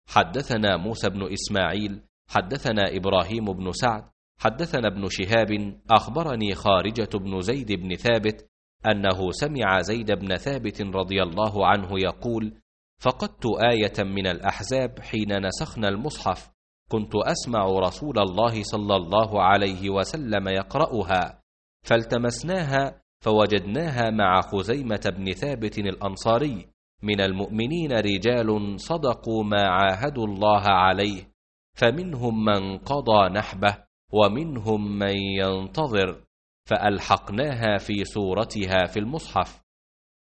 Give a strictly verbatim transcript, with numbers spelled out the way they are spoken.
حدثنا موسى بن إسماعيل حدثنا إبراهيم بن سعد حدثنا ابن شهاب أخبرني خارجة بن زيد بن ثابت أنه سمع زيد بن ثابت رضي الله عنه يقول: فقدت آية من الأحزاب حين نسخنا المصحف، كنت أسمع رسول الله صلى الله عليه وسلم يقرأها، فالتمسناها فوجدناها مع خزيمة بن ثابت الأنصاري: من المؤمنين رجال صدقوا ما عاهدوا الله عليه، فمنهم من قضى نحبه ومنهم من ينتظر، فألحقناها في سورتها في المصحف.